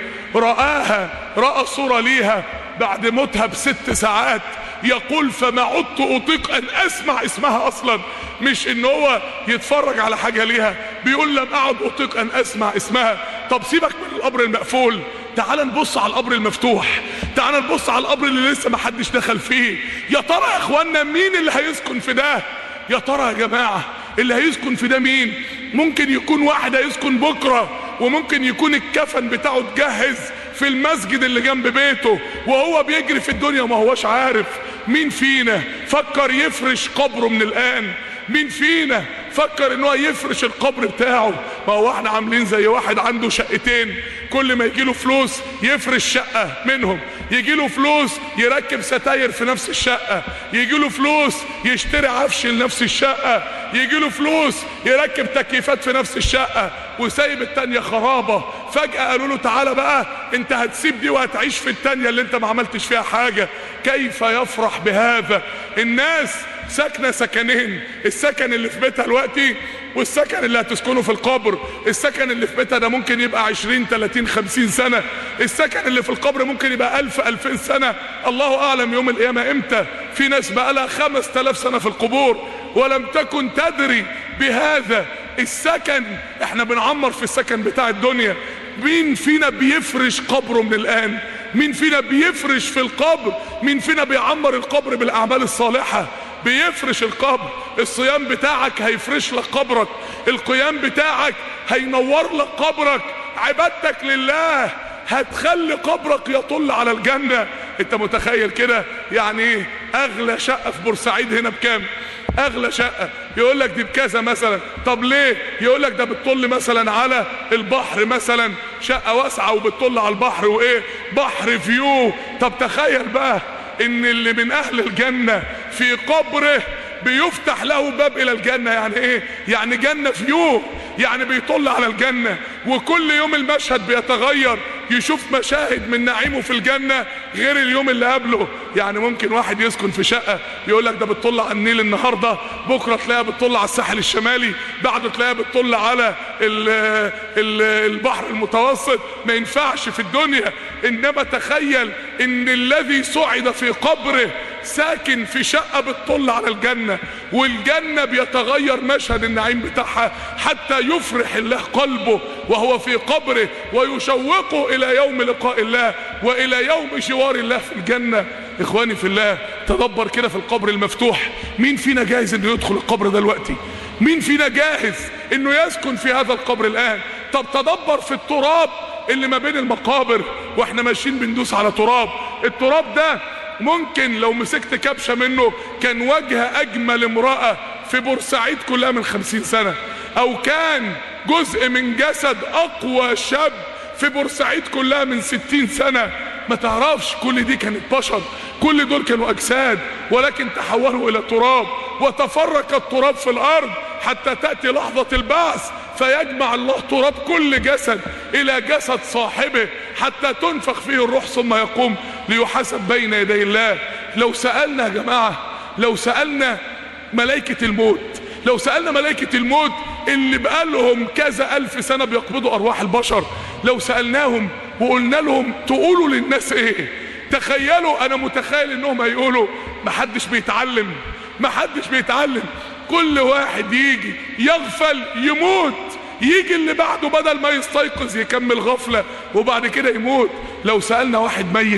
رأى صورة ليها بعد موتها ب6 ساعات، يقول فما عدت اطيق ان اسمع اسمها اصلا. مش ان هو يتفرج على حاجة ليها، بيقول لم اعد اطيق ان اسمع اسمها. طب سيبك من القبر المقفول، تعال نبص على القبر المفتوح، تعال نبص على القبر اللي لسه ما حدش دخل فيه. يا ترى يا اخوانا مين اللي هيسكن في ده؟ يا ترى يا جماعة اللي هيسكن في ده مين؟ ممكن يكون واحد هيسكن بكرة، وممكن يكون الكفن بتاعه اتجهز في المسجد اللي جنب بيته وهو بيجري في الدنيا وما هوش عارف. مين فينا فكر يفرش قبره من الآن؟ مين فينا فكر ان هو يفرش القبر بتاعه؟ ما هو احنا عاملين زي واحد عنده شقتين، كل ما يجيله فلوس يفرش شقة منهم، يجيله فلوس يركب ستاير في نفس الشقة، يجيله فلوس يشتري عفش لنفس الشقة، يجيله فلوس يركب تكييفات في نفس الشقة، وسايب التانية خرابة. فجأة قالوا له تعالى بقى انت هتسيب دي وهتعيش في التانية اللي انت ما عملتش فيها حاجة. كيف يفرح بهذا؟ الناس ساكنة سكنين، السكن اللي في بيتها دلوقتي والسكن اللي هتسكنه في القبر. السكن اللي في بيتها ده ممكن يبقى 20 30 50 سنة، السكن اللي في القبر ممكن يبقى 1000 2000 سنة. الله اعلم يوم القيامة امتى. في ناس بقى لها 5000 سنة في القبور ولم تكن تدري بهذا السكن. احنا بنعمر في السكن بتاع الدنيا. مين فينا بيفرش قبره من الآن؟ مين فينا بيفرش في القبر؟ مين فينا بيعمر القبر بالأعمال الصالحة؟ بيفرش القبر. الصيام بتاعك هيفرش لك قبرك، القيام بتاعك هينور لك قبرك، عبادتك لله هتخلي قبرك يطل على الجنة. انت متخيل كده؟ يعني ايه اغلى شقة في بورسعيد هنا بكام؟ اغلى شقة يقول لك دي بكذا مثلا. طب ليه؟ يقول لك ده بتطل مثلا على البحر، مثلا شقة واسعة وبتطل على البحر، وايه بحر فيو. طب تخيل بقى ان اللي من اهل الجنة في قبره بيفتح له باب الى الجنة. يعني ايه؟ يعني جنة فيو، يعني بيطل على الجنة، وكل يوم المشهد بيتغير، يشوف مشاهد من نعيمه في الجنة غير اليوم اللي قبله. يعني ممكن واحد يسكن في شقة يقول لك ده بتطل على النيل النهاردة، بكرة تلاقيها بتطل على الساحل الشمالي، بعده تلاقيها بتطل على البحر المتوسط. ما ينفعش في الدنيا. انما تخيل ان الذي صعد في قبره ساكن في شقة بتطل على الجنة، والجنة بيتغير مشهد النعيم بتاعها حتى يفرح الله قلبه وهو في قبره ويشوقه الى يوم لقاء الله والى يوم جوار الله في الجنة. اخواني في الله، تدبر كده في القبر المفتوح. مين فينا جاهز انه يدخل القبر دلوقتي؟ مين فينا جاهز انه يسكن في هذا القبر الان؟ طب تدبر في التراب اللي ما بين المقابر واحنا ماشيين بندوس على تراب. التراب ده ممكن لو مسكت كبشة منه كان وجه اجمل امرأة في بورسعيد كلها من 50 سنة، او كان جزء من جسد اقوى شاب في بورسعيد كلها من 60 سنة. ما تعرفش كل دي كانت بشر، كل دول كانوا اجساد، ولكن تحولوا الى تراب، وتفرق التراب في الارض حتى تأتي لحظة البعث فيجمع الله تراب كل جسد الى جسد صاحبه حتى تنفخ فيه الروح ثم يقوم ليحاسب بين يدي الله. لو سألنا يا جماعة، لو سألنا ملائكة الموت، لو سألنا ملائكة الموت اللي بقالهم كذا ألف سنة بيقبضوا أرواح البشر، لو سألناهم وقلنا لهم تقولوا للناس ايه؟ تخيلوا، انا متخيل انهم هيقولوا محدش بيتعلم، محدش بيتعلم، كل واحد يجي يغفل يموت، يجي اللي بعده بدل ما يستيقظ يكمل غفلة وبعد كده يموت. لو سألنا واحد ميت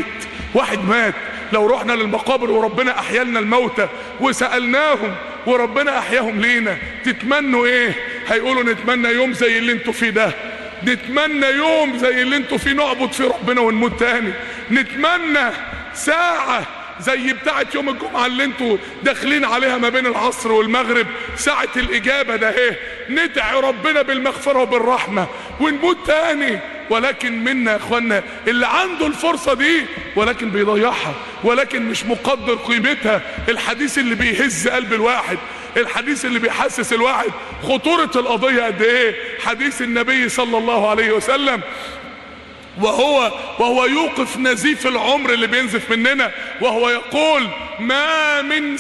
واحد مات، لو رحنا للمقابر وربنا احيا لنا الموتى وسألناهم وربنا احياهم لينا، تتمنوا ايه؟ هيقولوا نتمنى يوم زي اللي انتوا فيه ده، نتمنى يوم زي اللي انتوا فيه نعبد فيه ربنا ونموت تاني، نتمنى ساعة زي بتاعة يوم الجمعة اللي انتوا داخلين عليها ما بين العصر والمغرب، ساعة الإجابة ده ايه، ندعي ربنا بالمغفرة وبالرحمة ونموت تاني. ولكن منا يا اخوانا اللي عنده الفرصة دي ولكن بيضيعها، ولكن مش مقدر قيمتها. الحديث اللي بيهز قلب الواحد، الحديث اللي بيحسس الواحد خطورة القضية قد ايه، حديث النبي صلى الله عليه وسلم وهو يوقف نزيف العمر اللي بينزف مننا وهو يقول ما من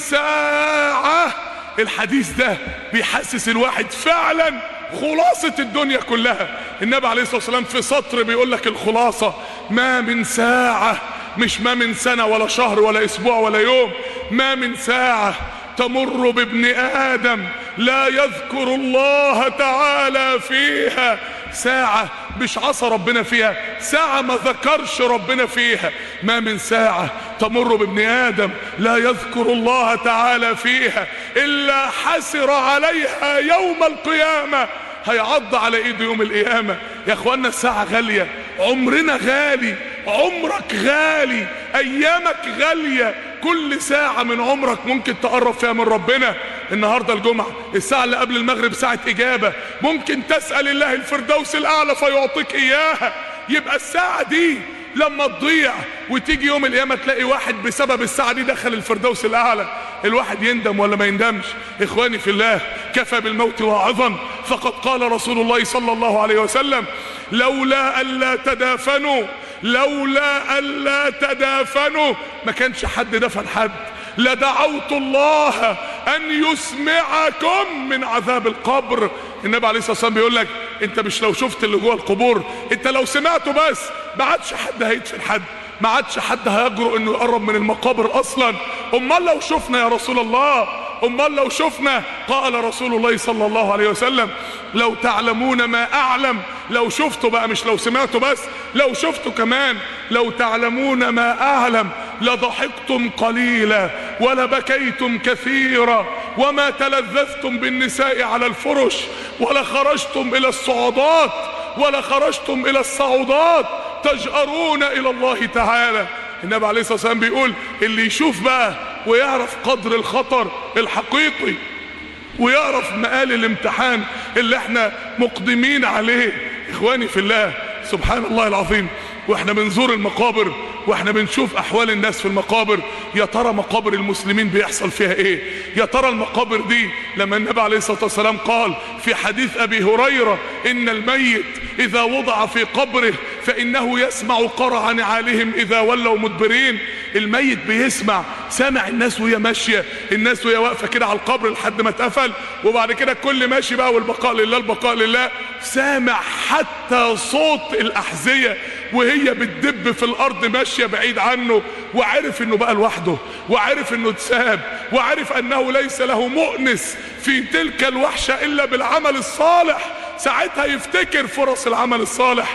ساعة. الحديث ده بيحسس الواحد فعلا خلاصة الدنيا كلها. النبي عليه الصلاة والسلام في سطر بيقول لك الخلاصة، ما من ساعة، مش ما من سنة ولا شهر ولا اسبوع ولا يوم، ما من ساعة تمر بابن آدم لا يذكر الله تعالى فيها. ساعة مش عصى ربنا فيها، ساعة ما ذكرش ربنا فيها. ما من ساعة تمر بابن آدم لا يذكر الله تعالى فيها إلا حسر عليها يوم القيامة. هيعض على ايده يوم القيامة. يا اخوانا الساعة غالية، عمرنا غالي، عمرك غالي، ايامك غالية، كل ساعة من عمرك ممكن تقرب فيها من ربنا. النهاردة الجمعة الساعة اللي قبل المغرب ساعة اجابة، ممكن تسأل الله الفردوس الاعلى فيعطيك اياها. يبقى الساعة دي لما تضيع وتيجي يوم القيامة تلاقي واحد بسبب الساعة دي دخل الفردوس الاعلى، الواحد يندم ولا ما يندمش؟ اخواني في الله، كفى بالموت واعظا. فقد قال رسول الله صلى الله عليه وسلم لولا ألا تدافنوا، لولا ألا تدافنوا، ما كانش حد دفن حد، لدعوت الله أن يسمعكم من عذاب القبر. النبي عليه الصلاة والسلام بيقول لك انت مش لو شفت اللي جوه القبور، انت لو سمعته بس ما عادش حد هيدفن حد، ما عادش حد هيجرؤ انه يقرب من المقابر اصلا. امال لو شفنا يا رسول الله، امال لو شفنا؟ قال رسول الله صلى الله عليه وسلم لو تعلمون ما اعلم، لو شفتوا بقى مش لو سمعتوا بس، لو شفتوا كمان، لو تعلمون ما اعلم لضحكتم قليلا ولبكيتم كثيرا وما تلذذتم بالنساء على الفرش ولا خرجتم الى الصعودات ولا خرجتم الى الصعودات تجأرون الى الله تعالى. النبي عليه الصلاة والسلام بيقول اللي يشوف بقى ويعرف قدر الخطر الحقيقي ويعرف مآل الامتحان اللي احنا مقدمين عليه. اخواني في الله، سبحان الله العظيم، واحنا بنزور المقابر واحنا بنشوف احوال الناس في المقابر، يا ترى مقابر المسلمين بيحصل فيها ايه؟ يا ترى المقابر دي لما النبي عليه الصلاة والسلام قال في حديث ابي هريرة ان الميت اذا وضع في قبره فانه يسمع قرع نعالهم اذا ولوا مدبرين. الميت بيسمع، سامع الناس وهي ماشية، الناس وهي واقفة كده على القبر لحد ما اتقفل، وبعد كده كل ماشي بقى والبقاء لله البقاء لله، سامع حتى صوت الاحذية وهي بتدب في الارض ماشية بعيد عنه، وعرف انه بقى لوحده، وعرف انه اتساب، وعرف انه ليس له مؤنس في تلك الوحشة الا بالعمل الصالح. ساعتها يفتكر فرص العمل الصالح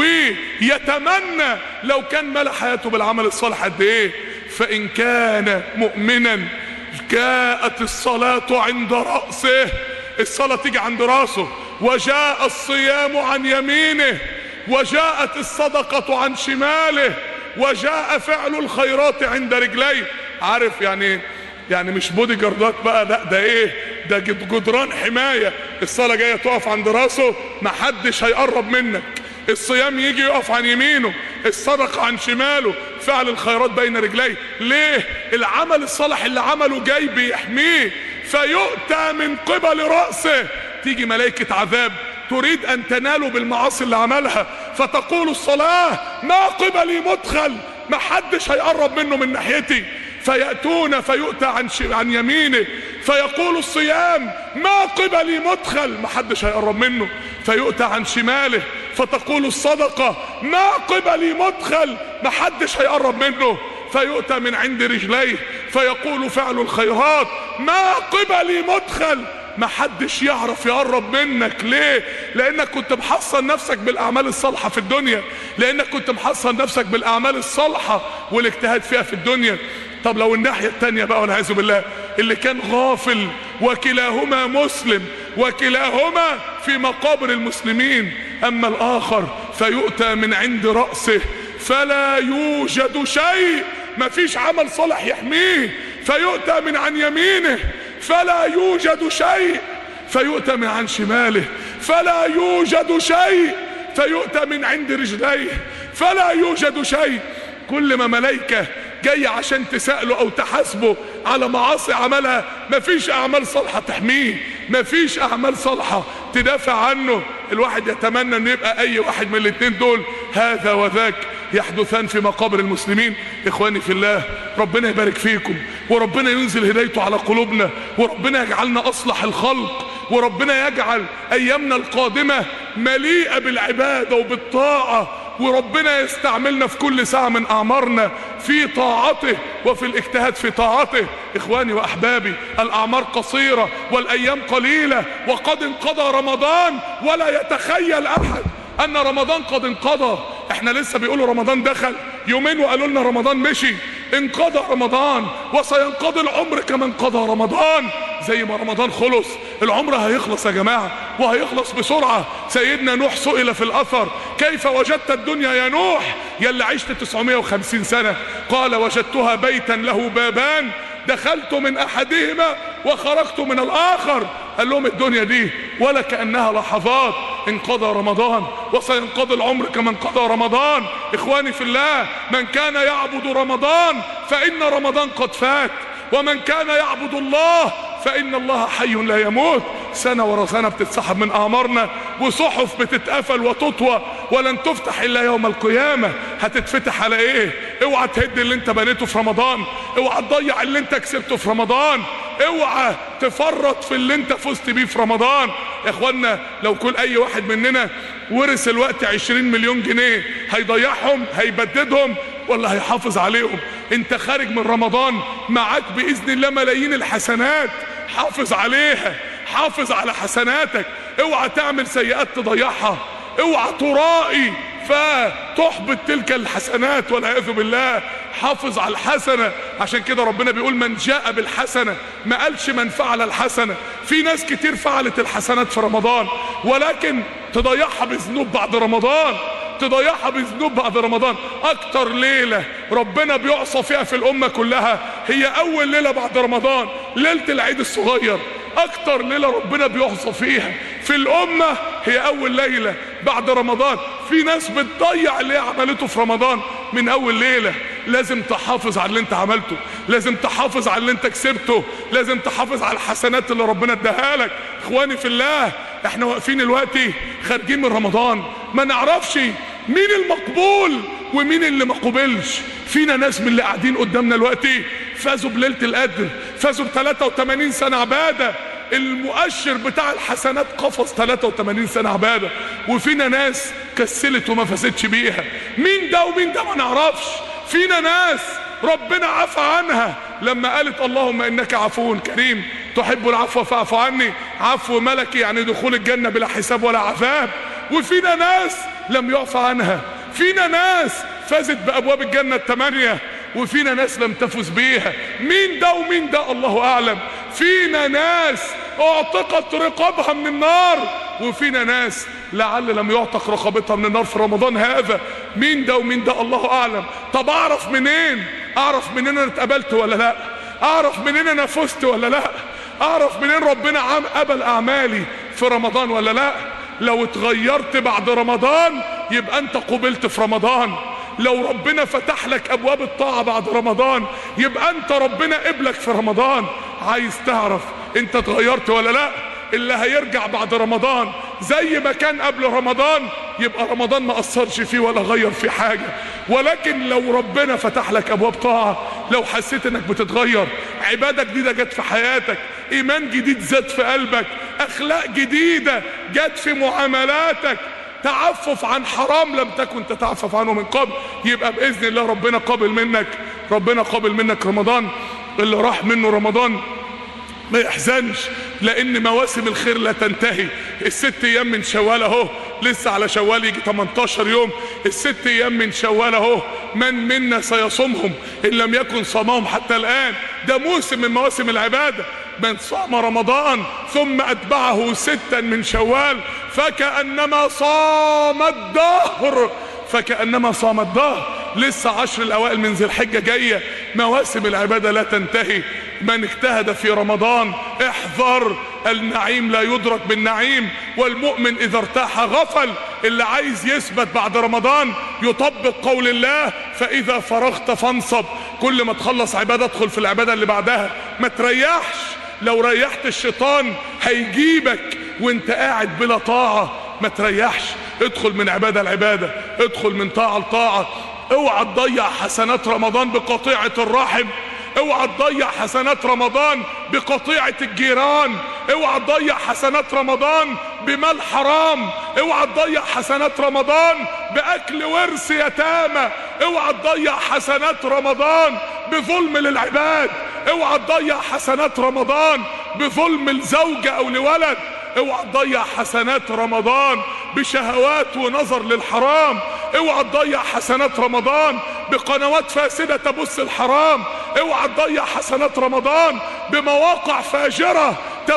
ويتمنى لو كان ملأ حياته بالعمل الصالح قد ايه. فان كان مؤمنا جاءت الصلاة عند رأسه، الصلاة تيجي عند رأسه، وجاء الصيام عن يمينه، وجاءت الصدقة عن شماله، وجاء فعل الخيرات عند رجليه. عارف يعني مش بودي جاردات بقى، لا ده ايه، ده جدران حماية. الصلاة جاية تقف عند راسه، محدش هيقرب منك. الصيام يجي يقف عن يمينه، الصدقة عن شماله، فعل الخيرات بين رجليه. ليه؟ العمل الصالح اللي عمله جاي بيحميه. فيؤتى من قبل رأسه، تيجي ملائكة عذاب تريد ان تناله بالمعاصي اللي عملها، فتقول الصلاة ما قبلي مدخل، ما حدش هيقرب منه من ناحيتي. فيأتون فيؤتى عن يمينه، فيقول الصيام ما قبلي مدخل، ما حدش هيقرب منه. فيؤتى عن شماله، فتقول الصدقة ما قبلي مدخل، ما حدش هيقرب منه. فيؤتى من عند رجليه، فيقول فعل الخيرات ما قبلي مدخل، ما حدش يعرف يقرب منك. ليه؟ لانك كنت محصن نفسك بالاعمال الصالحة في الدنيا. لانك كنت محصن نفسك بالاعمال الصالحة والاجتهاد فيها في الدنيا. طب لو الناحية التانية بقى والعياذ بالله اللي كان غافل وكلاهما مسلم وكلاهما في مقابر المسلمين، اما الاخر فيؤتى من عند رأسه فلا يوجد شيء، مفيش عمل صالح يحميه، فيؤتى من عن يمينه فلا يوجد شيء، فيؤتى من عن شماله فلا يوجد شيء، فيؤتى من عند رجليه فلا يوجد شيء. كل ما ملائكة جاي عشان تسأله او تحاسبه على معاصي عملها، مفيش اعمال صالحة تحميه، مفيش اعمال صالحة تدافع عنه. الواحد يتمنى ان يبقى اي واحد من الاثنين دول هذا وذاك يحدثان في مقابر المسلمين. اخواني في الله، ربنا يبارك فيكم، وربنا ينزل هدايته على قلوبنا، وربنا يجعلنا اصلح الخلق، وربنا يجعل ايامنا القادمة مليئة بالعبادة وبالطاعة، وربنا يستعملنا في كل ساعة من اعمارنا في طاعته وفي الاجتهاد في طاعته. اخواني واحبابي، الاعمار قصيرة والايام قليلة، وقد انقضى رمضان ولا يتخيل احد ان رمضان قد انقضى. احنا لسه بيقولوا رمضان دخل يومين وقالوا لنا رمضان مشي. انقضى رمضان وسينقضي العمر كما انقضى رمضان. زي ما رمضان خلص العمر هيخلص يا جماعة، وهيخلص بسرعة. سيدنا نوح سئل في الاثر: كيف وجدت الدنيا يا نوح يا اللي عشت 950 سنة؟ قال: وجدتها بيتا له بابان، دخلت من احدهما وخرجت من الاخر. قال لهم الدنيا دي ولا كأنها لحظات. انقضى رمضان وسينقضي العمر كما انقضى رمضان. اخواني في الله، من كان يعبد رمضان فإن رمضان قد فات، ومن كان يعبد الله فإن الله حي لا يموت. سنة ورا سنة بتتسحب من أعمارنا، وصحف بتتقفل وتطوى ولن تفتح إلا يوم القيامة. هتتفتح على إيه؟ اوعى تهد اللي انت بنيته في رمضان، اوعى تضيع اللي انت كسبته في رمضان، اوعى تفرط في اللي انت فزت بيه في رمضان. يا اخوانا، لو كل اي واحد مننا ورث الوقت 20 مليون جنيه، هيضيعهم؟ هيبددهم ولا هيحافظ عليهم؟ انت خارج من رمضان معاك بإذن الله ملايين الحسنات، حافظ عليها، حافظ على حسناتك. اوعى تعمل سيئات تضيعها، اوعى ترائي فتحبط تلك الحسنات والعياذ بالله. حافظ على الحسنة. عشان كده ربنا بيقول: من جاء بالحسنة، ما قالش من فعل الحسنة. في ناس كتير فعلت الحسنات في رمضان ولكن تضيعها بذنوب بعد رمضان، تضيعها بذنوب بعد رمضان. اكتر ليلة ربنا بيعصى فيها في الامة كلها هي اول ليلة بعد رمضان، ليلة العيد الصغير. اكتر ليلة ربنا بيعصى فيها في الامة هي اول ليلة بعد رمضان. في ناس بتضيع اللي عملته في رمضان من اول ليلة. لازم تحافظ على اللي انت عملته، لازم تحافظ على اللي انت كسبته، لازم تحافظ على الحسنات اللي ربنا اداها لك. اخواني في الله، احنا واقفين دلوقتي خارجين من رمضان، ما نعرفش مين المقبول ومين اللي ما قبلش. فينا ناس من اللي قاعدين قدامنا دلوقتي فازوا بليلة القدر، فازوا ب 83 سنة عبادة، المؤشر بتاع الحسنات قفز 83 سنة عبادة. وفينا ناس كسلت وما فازتش بيها. مين ده ومين ده ما نعرفش. فينا ناس ربنا عفى عنها لما قالت: اللهم انك عفو كريم تحب العفو فاعف عني. عفو ملكي يعني دخول الجنة بلا حساب ولا عذاب. وفينا ناس لم يعفى عنها. فينا ناس فازت بأبواب الجنة 8، وفينا ناس لم تفز بيها. مين ده ومين ده الله أعلم. فينا ناس اعتقت رقابها من النار، وفينا ناس لعل لم يعتق رقابتها من النار في رمضان هذا. مين ده ومين ده الله أعلم. طب أعرف منين؟ أعرف منين أنا اتقبلت ولا لا؟ أعرف منين أنا فزت ولا لا؟ أعرف منين ربنا قبل أعمالي في رمضان ولا لا؟ لو اتغيرت بعد رمضان يبقى انت قبلت في رمضان. لو ربنا فتح لك ابواب الطاعة بعد رمضان يبقى انت ربنا قبلك في رمضان. عايز تعرف انت اتغيرت ولا لا؟ اللي هيرجع بعد رمضان زي ما كان قبل رمضان يبقى رمضان ما اثرش فيه ولا غير فيه حاجة. ولكن لو ربنا فتح لك ابواب طاعة، لو حسيت انك بتتغير، عبادة جديدة جت في حياتك، ايمان جديد زاد في قلبك، اخلاق جديدة جت في معاملاتك، تعفف عن حرام لم تكن تتعفف عنه من قبل، يبقى باذن الله ربنا قابل منك، ربنا قابل منك رمضان. اللي راح منه رمضان ما يحزنش، لان مواسم الخير لا تنتهي. ال6 ايام من شوال اهو لسه على شوال يجي 18 يوم، ال6 ايام من شوال اهو، من منا سيصومهم ان لم يكن صامهم حتى الان. ده موسم من مواسم العبادة. من صام رمضان ثم اتبعه 6 من شوال فكأنما صام الدهر، فكأنما صام الدهر. لسه 10 الاوائل من ذي الحجة جاية. مواسم العبادة لا تنتهي. من اجتهد في رمضان احذر، النعيم لا يدرك بالنعيم، والمؤمن اذا ارتاح غفل. اللي عايز يثبت بعد رمضان يطبق قول الله فاذا فرغت فانصب. كل ما تخلص عبادة ادخل في العبادة اللي بعدها، ما تريحش. لو ريحت الشيطان هيجيبك وانت قاعد بلا طاعة. ما تريحش، ادخل من عبادة لعبادة، ادخل من طاعة لطاعة. اوعى تضيع حسنات رمضان بقطيعة الرحم، اوعى تضيع حسنات رمضان بقطيعة الجيران، اوعى تضيع حسنات رمضان بمال حرام، اوعى تضيع حسنات رمضان باكل ورث يتامى، اوعى تضيع حسنات رمضان بظلم للعباد، اوعى تضيع حسنات رمضان بظلم لزوجة او لولد، اوعى تضيع حسنات رمضان بشهوات ونظر للحرام، اوعى تضيع حسنات رمضان بقنوات فاسدة تبث الحرام، اوعى تضيع حسنات رمضان بمواقع فاجرة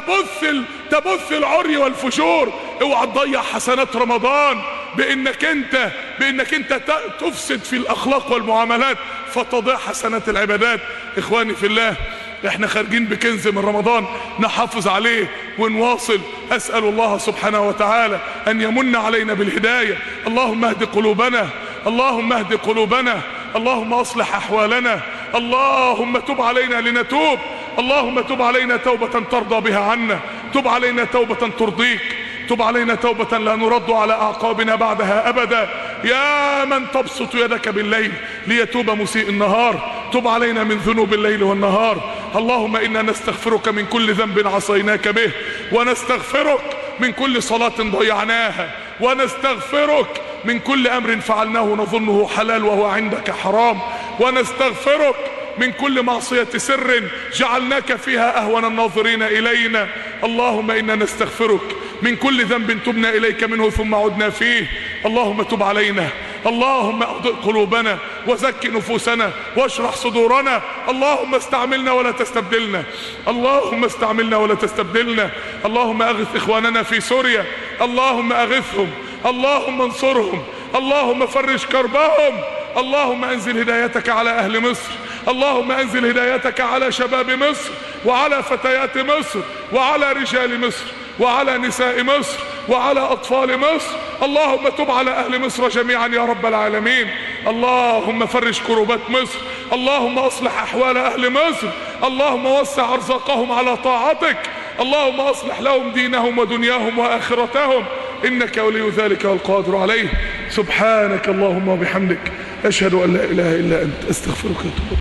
تبث العري والفجور، اوعى تضيع حسنات رمضان بانك انت تفسد في الاخلاق والمعاملات فتضيع حسنات العبادات. اخواني في الله، احنا خارجين بكنز من رمضان نحافظ عليه ونواصل. اسأل الله سبحانه وتعالى ان يمن علينا بالهداية. اللهم اهد قلوبنا، اللهم اهد قلوبنا، اللهم اصلح احوالنا، اللهم تب علينا لنتوب، اللهم تب علينا توبة ترضى بها عنا، تب علينا توبة ترضيك، تب علينا توبة لا نرد على اعقابنا بعدها ابدا. يا من تبسط يدك بالليل ليتوب مسيء النهار، تب علينا من ذنوب الليل والنهار. اللهم انا نستغفرك من كل ذنب عصيناك به، ونستغفرك من كل صلاة ضيعناها، ونستغفرك من كل امر فعلناه نظنه حلال وهو عندك حرام، ونستغفرك من كل معصية سر جعلناك فيها اهون الناظرين الينا. اللهم انا نستغفرك من كل ذنب تبنا اليك منه ثم عدنا فيه. اللهم تب علينا، اللهم اضئ قلوبنا وزك نفوسنا واشرح صدورنا. اللهم استعملنا ولا تستبدلنا، اللهم استعملنا ولا تستبدلنا. اللهم اغث اخواننا في سوريا، اللهم اغثهم، اللهم انصرهم، اللهم فرج كربهم. اللهم انزل هدايتك على اهل مصر، اللهم انزل هدايتك على شباب مصر وعلى فتيات مصر وعلى رجال مصر وعلى نساء مصر وعلى اطفال مصر. اللهم تب على اهل مصر جميعا يا رب العالمين. اللهم فرج كروبات مصر، اللهم اصلح احوال اهل مصر، اللهم وسع ارزاقهم على طاعتك، اللهم اصلح لهم دينهم ودنياهم واخرتهم، انك ولي ذلك والقادر عليه. سبحانك اللهم وبحمدك، اشهد ان لا اله الا انت، استغفرك واتوب